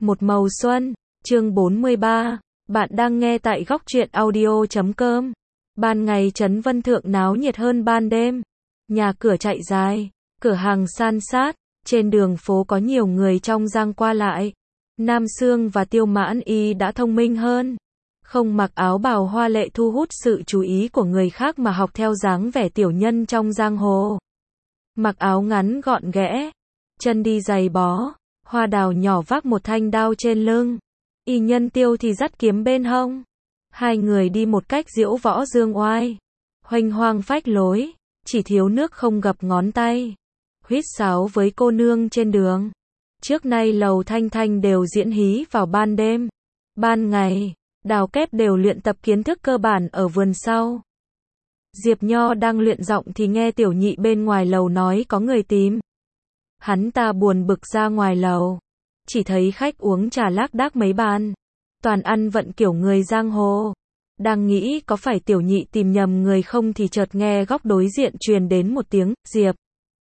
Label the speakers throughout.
Speaker 1: Một màu xuân, chương 43. Bạn đang nghe tại góc truyện audio.com. Ban ngày Trấn Vân Thượng náo nhiệt hơn ban đêm. Nhà cửa chạy dài, cửa hàng san sát, trên đường phố có nhiều người trong giang qua lại. Nam Xương và Tiêu Mãn Y đã thông minh hơn. Không mặc áo bào hoa lệ thu hút sự chú ý của người khác mà học theo dáng vẻ tiểu nhân trong giang hồ. Mặc áo ngắn gọn ghẽ, chân đi giày bó. Hoa Đào nhỏ vác một thanh đao trên lưng, Y Nhân Tiêu thì dắt kiếm bên hông. Hai người đi một cách diễu võ dương oai, huênh hoang phách lối, chỉ thiếu nước không gập ngón tay. Huýt sáo với cô nương trên đường. Trước nay Lầu Thanh Thanh đều diễn hí vào ban đêm. Ban ngày, Đào Kép đều luyện tập kiến thức cơ bản ở vườn sau. Diệp Nho đang luyện giọng thì nghe Tiểu Nhị bên ngoài lầu nói có người tìm. Hắn ta buồn bực ra ngoài lầu, chỉ thấy khách uống trà lác đác mấy bàn, toàn ăn vận kiểu người giang hồ. Đang nghĩ có phải Tiểu Nhị tìm nhầm người không thì chợt nghe góc đối diện truyền đến một tiếng, Diệp.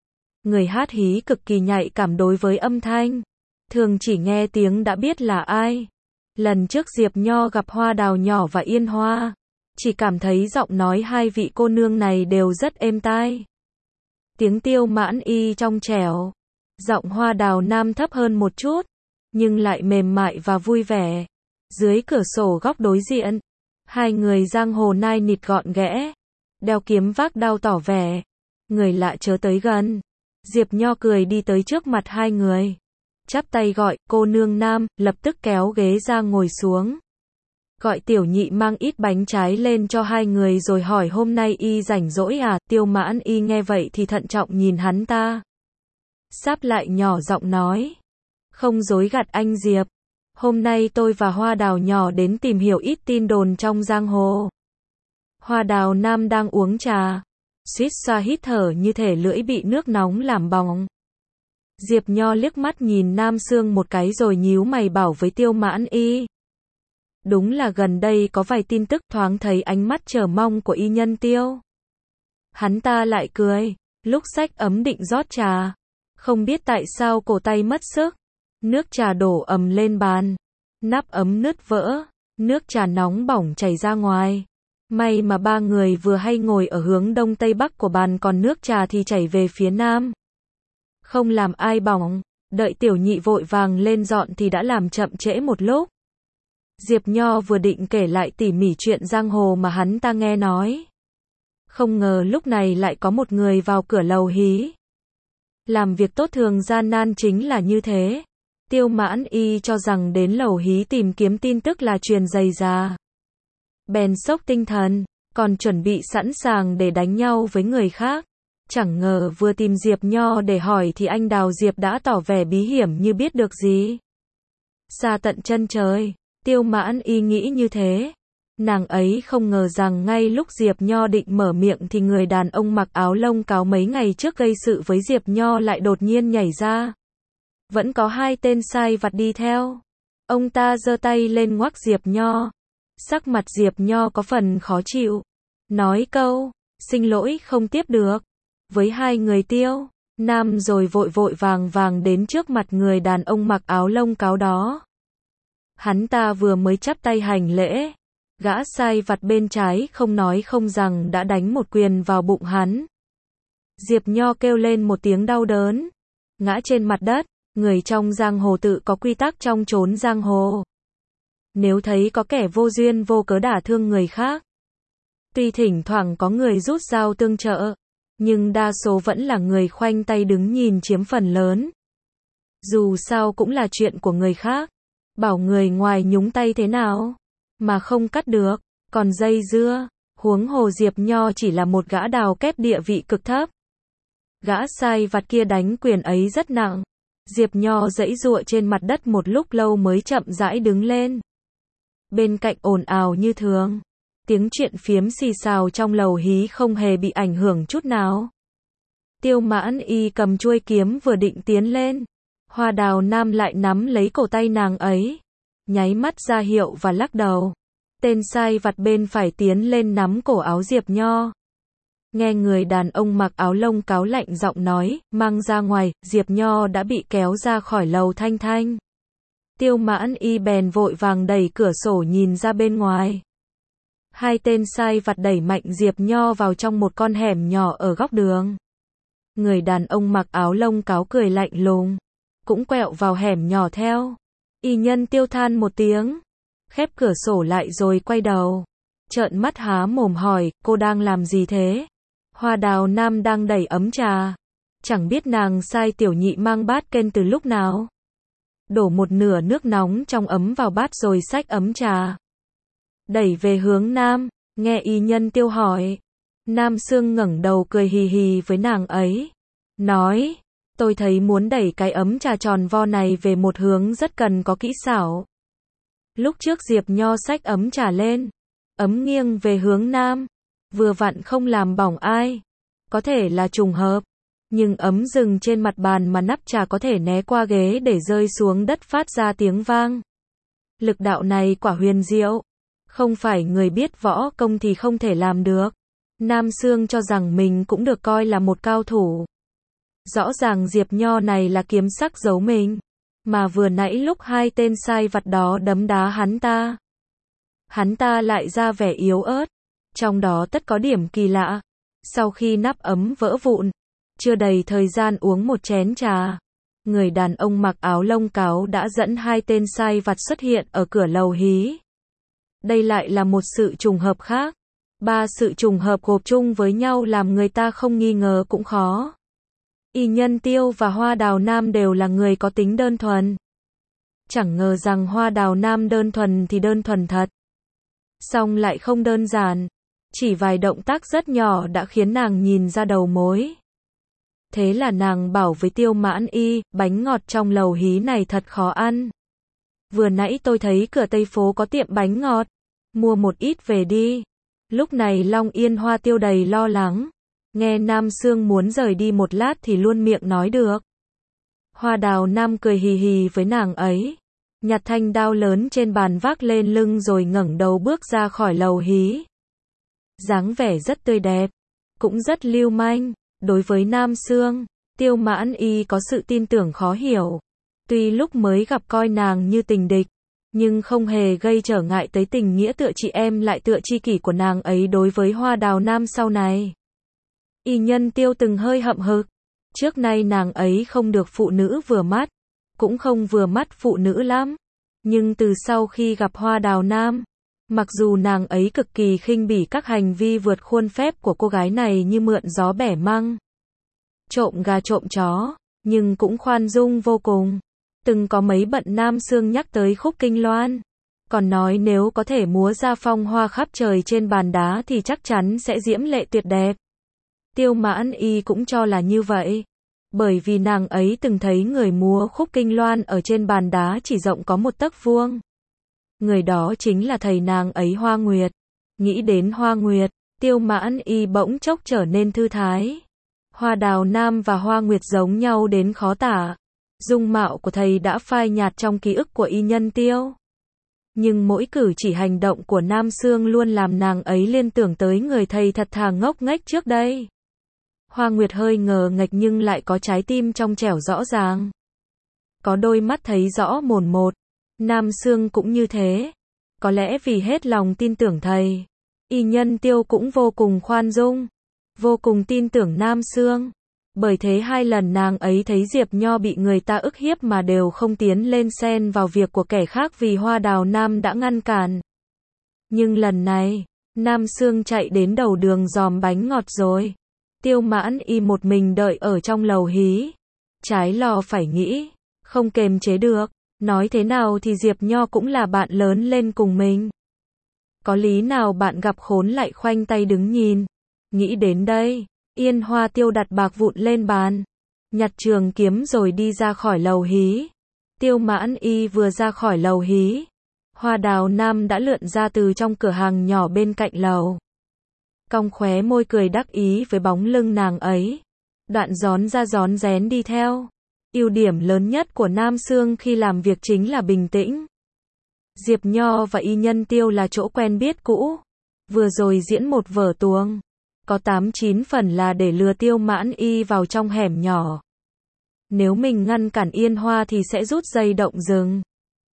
Speaker 1: Người hát hí cực kỳ nhạy cảm đối với âm thanh, thường chỉ nghe tiếng đã biết là ai. Lần trước Diệp Nho gặp Hoa Đào nhỏ và Yên Hoa, chỉ cảm thấy giọng nói hai vị cô nương này đều rất êm tai. Tiếng Tiêu Mãn Y trong trẻo, giọng Hoa Đào nam thấp hơn một chút, nhưng lại mềm mại và vui vẻ. Dưới cửa sổ góc đối diện, hai người giang hồ nai nịt gọn ghẽ, đeo kiếm vác đao tỏ vẻ người lạ chớ tới gần. Diệp Nho cười đi tới trước mặt hai người, chắp tay gọi, cô nương nam, lập tức kéo ghế ra ngồi xuống. Gọi Tiểu Nhị mang ít bánh trái lên cho hai người rồi hỏi hôm nay y rảnh rỗi à. Tiêu Mãn Y nghe vậy thì thận trọng nhìn hắn ta, sáp lại nhỏ giọng nói, không dối gạt anh Diệp, hôm nay tôi và Hoa Đào nhỏ đến tìm hiểu ít tin đồn trong giang hồ. Hoa Đào nam đang uống trà, suýt xoa hít thở như thể lưỡi bị nước nóng làm bỏng. Diệp Nho liếc mắt nhìn Nam Xương một cái rồi nhíu mày bảo với Tiêu Mãn Y. Đúng là gần đây có vài tin tức, thoáng thấy ánh mắt chờ mong của Y Nhân Tiêu. Hắn ta lại cười, lúc xách ấm định rót trà, không biết tại sao cổ tay mất sức, nước trà đổ ầm lên bàn, nắp ấm nứt vỡ, nước trà nóng bỏng chảy ra ngoài. May mà ba người vừa hay ngồi ở hướng đông tây bắc của bàn, còn nước trà thì chảy về phía nam, không làm ai bỏng. Đợi Tiểu Nhị vội vàng lên dọn thì đã làm chậm trễ một lúc. Diệp Nho vừa định kể lại tỉ mỉ chuyện giang hồ mà hắn ta nghe nói, không ngờ lúc này lại có một người vào cửa lầu hí. Làm việc tốt thường gian nan chính là như thế. Tiêu Mãn Y cho rằng đến lầu hí tìm kiếm tin tức là truyền dày già, bèn sốc tinh thần, còn chuẩn bị sẵn sàng để đánh nhau với người khác. Chẳng ngờ vừa tìm Diệp Nho để hỏi thì anh Đào Diệp đã tỏ vẻ bí hiểm như biết được gì. Xa tận chân trời, Tiêu Mãn Y nghĩ như thế. Nàng ấy không ngờ rằng ngay lúc Diệp Nho định mở miệng thì người đàn ông mặc áo lông cáo mấy ngày trước gây sự với Diệp Nho lại đột nhiên nhảy ra. Vẫn có hai tên sai vặt đi theo. Ông ta giơ tay lên ngoắc Diệp Nho. Sắc mặt Diệp Nho có phần khó chịu, nói câu, xin lỗi không tiếp được, với hai người Tiêu Nam rồi vội vội vàng vàng đến trước mặt người đàn ông mặc áo lông cáo đó. Hắn ta vừa mới chắp tay hành lễ, gã sai vặt bên trái không nói không rằng đã đánh một quyền vào bụng hắn. Diệp Nho kêu lên một tiếng đau đớn, ngã trên mặt đất. Người trong giang hồ tự có quy tắc trong chốn giang hồ. Nếu thấy có kẻ vô duyên vô cớ đả thương người khác, tuy thỉnh thoảng có người rút dao tương trợ, nhưng đa số vẫn là người khoanh tay đứng nhìn chiếm phần lớn. Dù sao cũng là chuyện của người khác, bảo người ngoài nhúng tay thế nào mà không cắt được, còn dây dưa, huống hồ Diệp Nho chỉ là một gã Đào Kép địa vị cực thấp. Gã sai vặt kia đánh quyền ấy rất nặng. Diệp Nho giãy giụa trên mặt đất một lúc lâu mới chậm rãi đứng lên. Bên cạnh ồn ào như thường, tiếng chuyện phiếm xì xào trong lầu hí không hề bị ảnh hưởng chút nào. Tiêu Mãn Y cầm chuôi kiếm vừa định tiến lên, Hoa Đào nam lại nắm lấy cổ tay nàng ấy, nháy mắt ra hiệu và lắc đầu. Tên sai vặt bên phải tiến lên nắm cổ áo Diệp Nho. Nghe người đàn ông mặc áo lông cáo lạnh giọng nói, mang ra ngoài. Diệp Nho đã bị kéo ra khỏi lầu Thanh Thanh. Tiêu Mãn Y bèn vội vàng đẩy cửa sổ nhìn ra bên ngoài. Hai tên sai vặt đẩy mạnh Diệp Nho vào trong một con hẻm nhỏ ở góc đường. Người đàn ông mặc áo lông cáo cười lạnh lùng, cũng quẹo vào hẻm nhỏ theo. Y Nhân Tiêu than một tiếng, khép cửa sổ lại rồi quay đầu, trợn mắt há mồm hỏi, cô đang làm gì thế? Hoa Đào Nam đang đẩy ấm trà. Chẳng biết nàng sai tiểu nhị mang bát kênh từ lúc nào. Đổ một nửa nước nóng trong ấm vào bát rồi xách ấm trà đẩy về hướng Nam. Nghe Y Nhân Tiêu hỏi, Nam Sương ngẩng đầu cười hì hì với nàng ấy, nói, tôi thấy muốn đẩy cái ấm trà tròn vo này về một hướng rất cần có kỹ xảo. Lúc trước Diệp Nho xách ấm trà lên, ấm nghiêng về hướng Nam, vừa vặn không làm bỏng ai. Có thể là trùng hợp, nhưng ấm dừng trên mặt bàn mà nắp trà có thể né qua ghế để rơi xuống đất phát ra tiếng vang. Lực đạo này quả huyền diệu, không phải người biết võ công thì không thể làm được. Nam Sương cho rằng mình cũng được coi là một cao thủ. Rõ ràng Diệp Nho này là kiếm sắc giấu mình, mà vừa nãy lúc hai tên sai vặt đó đấm đá hắn ta lại ra vẻ yếu ớt, trong đó tất có điểm kỳ lạ. Sau khi nắp ấm vỡ vụn, chưa đầy thời gian uống một chén trà, người đàn ông mặc áo lông cáo đã dẫn hai tên sai vặt xuất hiện ở cửa lầu hí. Đây lại là một sự trùng hợp khác. Ba sự trùng hợp gộp chung với nhau làm người ta không nghi ngờ cũng khó. Y Nhân Tiêu và Hoa Đào Nam đều là người có tính đơn thuần. Chẳng ngờ rằng Hoa Đào Nam đơn thuần thì đơn thuần thật, song lại không đơn giản. Chỉ vài động tác rất nhỏ đã khiến nàng nhìn ra đầu mối. Thế là nàng bảo với Tiêu Mãn Y, bánh ngọt trong lầu hí này thật khó ăn. Vừa nãy tôi thấy cửa Tây phố có tiệm bánh ngọt, mua một ít về đi. Lúc này Long Yên Hoa Tiêu đầy lo lắng, nghe Nam Sương muốn rời đi một lát thì luôn miệng nói được. Hoa Đào Nam cười hì hì với nàng ấy, nhặt thanh đao lớn trên bàn vác lên lưng rồi ngẩng đầu bước ra khỏi lầu hí. Dáng vẻ rất tươi đẹp, cũng rất lưu manh. Đối với Nam Sương, Tiêu Mãn Y có sự tin tưởng khó hiểu. Tuy lúc mới gặp coi nàng như tình địch, nhưng không hề gây trở ngại tới tình nghĩa tựa chị em lại tựa tri kỷ của nàng ấy đối với Hoa Đào Nam sau này. Y Nhân Tiêu từng hơi hậm hực, trước nay nàng ấy không được phụ nữ vừa mắt, cũng không vừa mắt phụ nữ lắm. Nhưng từ sau khi gặp Hoa Đào Nam, mặc dù nàng ấy cực kỳ khinh bỉ các hành vi vượt khuôn phép của cô gái này như mượn gió bẻ măng, trộm gà trộm chó, nhưng cũng khoan dung vô cùng. Từng có mấy bận Nam Sương nhắc tới khúc Kinh Loan, còn nói nếu có thể múa ra phong hoa khắp trời trên bàn đá thì chắc chắn sẽ diễm lệ tuyệt đẹp. Tiêu Mãn Y cũng cho là như vậy, bởi vì nàng ấy từng thấy người múa khúc Kinh Loan ở trên bàn đá chỉ rộng có một tấc vuông. Người đó chính là thầy nàng ấy Hoa Nguyệt. Nghĩ đến Hoa Nguyệt, Tiêu Mãn Y bỗng chốc trở nên thư thái. Hoa Đào Nam và Hoa Nguyệt giống nhau đến khó tả. Dung mạo của thầy đã phai nhạt trong ký ức của Y Nhân Tiêu, nhưng mỗi cử chỉ hành động của Nam Sương luôn làm nàng ấy liên tưởng tới người thầy thật thà ngốc nghếch trước đây. Hoa Nguyệt hơi ngờ nghệch nhưng lại có trái tim trong trẻo rõ ràng, có đôi mắt thấy rõ mồn một. Nam Sương cũng như thế. Có lẽ vì hết lòng tin tưởng thầy, Y Nhân Tiêu cũng vô cùng khoan dung, vô cùng tin tưởng Nam Sương. Bởi thế hai lần nàng ấy thấy Diệp Nho bị người ta ức hiếp mà đều không tiến lên xen vào việc của kẻ khác vì Hoa Đào Nam đã ngăn cản. Nhưng lần này, Nam Sương chạy đến đầu đường dòm bánh ngọt rồi. Tiêu Mãn Y một mình đợi ở trong lầu hí. Trái lo phải nghĩ, không kềm chế được. Nói thế nào thì Diệp Nho cũng là bạn lớn lên cùng mình. Có lý nào bạn gặp khốn lại khoanh tay đứng nhìn. Nghĩ đến đây, Yên Hoa Tiêu đặt bạc vụn lên bàn, nhặt trường kiếm rồi đi ra khỏi lầu hí. Tiêu Mãn Y vừa ra khỏi lầu hí, Hoa Đào Nam đã lượn ra từ trong cửa hàng nhỏ bên cạnh lầu. Cong khóe môi cười đắc ý với bóng lưng nàng ấy. Đoạn rón ra rón rén đi theo. Ưu điểm lớn nhất của Nam Sương khi làm việc chính là bình tĩnh. Diệp Nho và Y Nhân Tiêu là chỗ quen biết cũ. Vừa rồi diễn một vở tuồng, có 8-9 phần là để lừa Tiêu Mãn Y vào trong hẻm nhỏ. Nếu mình ngăn cản Yên Hoa thì sẽ rút dây động rừng.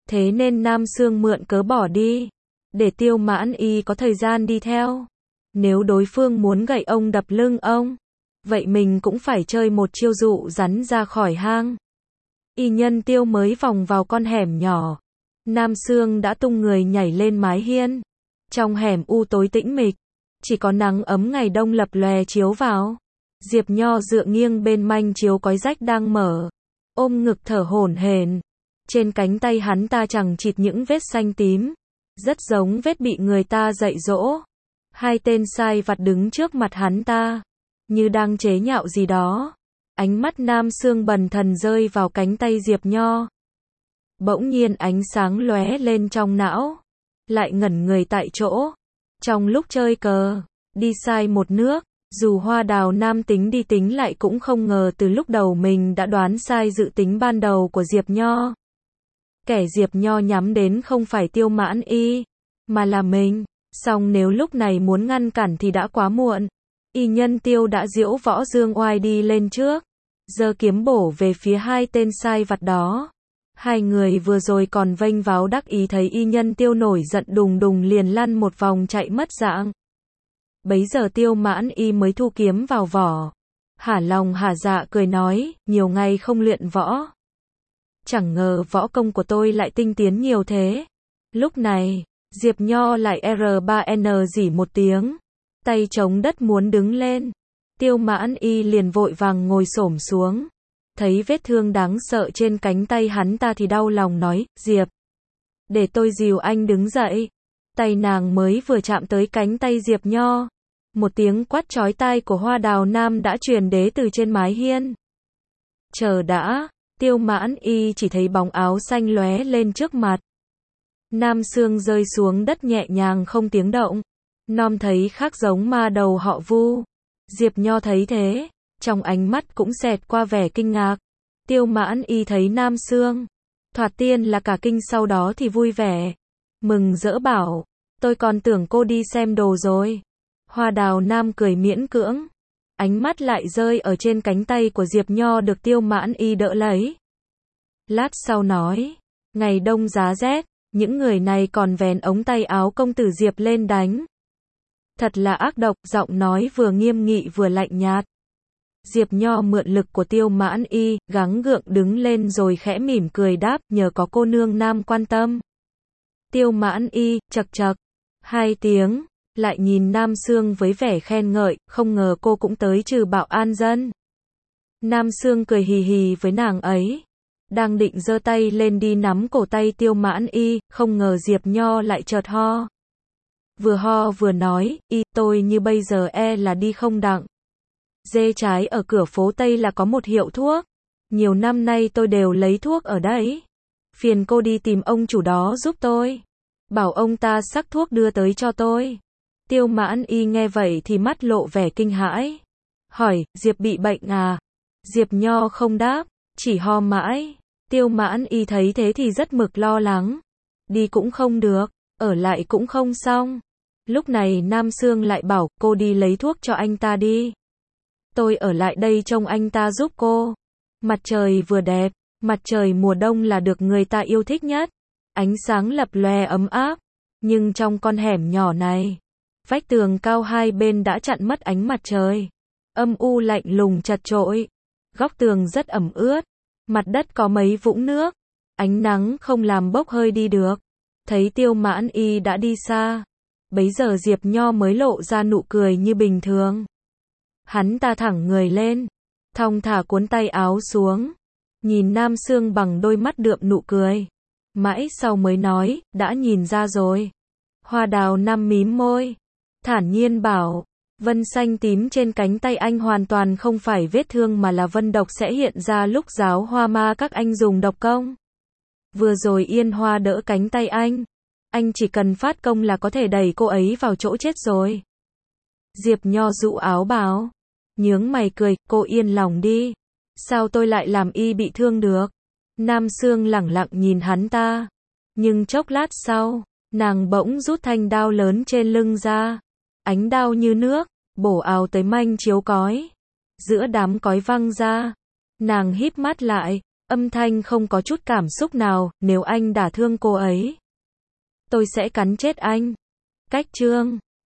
Speaker 1: Thế nên Nam Sương mượn cớ bỏ đi, để Tiêu Mãn Y có thời gian đi theo. Nếu đối phương muốn gậy ông đập lưng ông, vậy mình cũng phải chơi một chiêu dụ rắn ra khỏi hang. Y Nhân Tiêu mới vòng vào con hẻm nhỏ, Nam Sương đã tung người nhảy lên mái hiên. Trong hẻm u tối tĩnh mịch, chỉ có nắng ấm ngày đông lập lòe chiếu vào. Diệp Nho dựa nghiêng bên manh chiếu cói rách đang mở, ôm ngực thở hổn hển. Trên cánh tay hắn ta chẳng chịt những vết xanh tím, rất giống vết bị người ta dạy dỗ. Hai tên sai vặt đứng trước mặt hắn ta, như đang chế nhạo gì đó. Ánh mắt Nam Sương bần thần rơi vào cánh tay Diệp Nho. Bỗng nhiên ánh sáng lóe lên trong não, lại ngẩn người tại chỗ. Trong lúc chơi cờ, đi sai một nước, dù Hoa Đào Nam tính đi tính lại cũng không ngờ từ lúc đầu mình đã đoán sai dự tính ban đầu của Diệp Nho. Kẻ Diệp Nho nhắm đến không phải Tiêu Mãn Y, mà là mình. Song nếu lúc này muốn ngăn cản thì đã quá muộn. Y Nhân Tiêu đã diễu võ dương oai đi lên trước, giơ kiếm bổ về phía hai tên sai vặt đó. Hai người vừa rồi còn vênh váo đắc ý thấy Y Nhân Tiêu nổi giận đùng đùng liền lăn một vòng chạy mất dạng. Bấy giờ Tiêu Mãn Y mới thu kiếm vào vỏ. Hả lòng hả dạ cười nói, nhiều ngày không luyện võ. Chẳng ngờ võ công của tôi lại tinh tiến nhiều thế. Lúc này, Diệp Nho lại R3N rỉ một tiếng, tay chống đất muốn đứng lên. Tiêu Mãn Y liền vội vàng ngồi xổm xuống. Thấy vết thương đáng sợ trên cánh tay hắn ta thì đau lòng nói, Diệp, để tôi dìu anh đứng dậy. Tay nàng mới vừa chạm tới cánh tay Diệp Nho, một tiếng quát chói tai của Hoa Đào Nam đã truyền đến từ trên mái hiên. Chờ đã, Tiêu Mãn Y chỉ thấy bóng áo xanh lóe lên trước mặt. Nam Sương rơi xuống đất nhẹ nhàng không tiếng động. Nom thấy khác giống ma đầu họ Vu. Diệp Nho thấy thế, trong ánh mắt cũng xẹt qua vẻ kinh ngạc. Tiêu Mãn Y thấy Nam Sương, thoạt tiên là cả kinh, sau đó thì vui vẻ, mừng rỡ bảo, tôi còn tưởng cô đi xem đồ rồi. Hoa Đào Nam cười miễn cưỡng, ánh mắt lại rơi ở trên cánh tay của Diệp Nho được Tiêu Mãn Y đỡ lấy. Lát sau nói, ngày đông giá rét, những người này còn vén ống tay áo công tử Diệp lên đánh. Thật là ác độc, giọng nói vừa nghiêm nghị vừa lạnh nhạt. Diệp Nho mượn lực của Tiêu Mãn Y, gắng gượng đứng lên rồi khẽ mỉm cười đáp, nhờ có cô nương Nam quan tâm. Tiêu Mãn Y, chậc chậc, hai tiếng, lại nhìn Nam Sương với vẻ khen ngợi, không ngờ cô cũng tới trừ bạo an dân. Nam Sương cười hì hì với nàng ấy, đang định giơ tay lên đi nắm cổ tay Tiêu Mãn Y, không ngờ Diệp Nho lại chợt ho. Vừa ho vừa nói, Y, tôi như bây giờ là đi không đặng. Dê trái ở cửa phố Tây là có một hiệu thuốc. Nhiều năm nay tôi đều lấy thuốc ở đấy. Phiền cô đi tìm ông chủ đó giúp tôi. Bảo ông ta sắc thuốc đưa tới cho tôi. Tiêu Mãn Y nghe vậy thì mắt lộ vẻ kinh hãi. Hỏi, Diệp bị bệnh à? Diệp Nho không đáp, chỉ ho mãi. Tiêu Mãn Y thấy thế thì rất mực lo lắng. Đi cũng không được, ở lại cũng không xong. Lúc này Nam Sương lại bảo, cô đi lấy thuốc cho anh ta đi. Tôi ở lại đây trông anh ta giúp cô. Mặt trời vừa đẹp, mặt trời mùa đông là được người ta yêu thích nhất. Ánh sáng lập lòe ấm áp. Nhưng trong con hẻm nhỏ này, vách tường cao hai bên đã chặn mất ánh mặt trời. Âm u lạnh lùng chật chội. Góc tường rất ẩm ướt. Mặt đất có mấy vũng nước. Ánh nắng không làm bốc hơi đi được. Thấy Tiêu Mãn Y đã đi xa. Bấy giờ Diệp Nho mới lộ ra nụ cười như bình thường. Hắn ta thẳng người lên, thong thả cuốn tay áo xuống, nhìn Nam Sương bằng đôi mắt đượm nụ cười. Mãi sau mới nói, đã nhìn ra rồi. Hoa Đào Nam mím môi, thản nhiên bảo, vân xanh tím trên cánh tay anh hoàn toàn không phải vết thương mà là vân độc sẽ hiện ra lúc giáo hoa ma các anh dùng độc công. Vừa rồi Yên Hoa đỡ cánh tay anh chỉ cần phát công là có thể đẩy cô ấy vào chỗ chết rồi. Diệp Nho dụ áo bảo, nhướng mày cười, cô yên lòng đi. Sao tôi lại làm Y bị thương được? Nam Sương lẳng lặng nhìn hắn ta. Nhưng chốc lát sau, nàng bỗng rút thanh đao lớn trên lưng ra. Ánh đao như nước, bổ ào tới manh chiếu cói. Giữa đám cói văng ra, nàng híp mắt lại, Âm thanh không có chút cảm xúc nào, nếu anh đả thương cô ấy, tôi sẽ cắn chết anh. Cách chương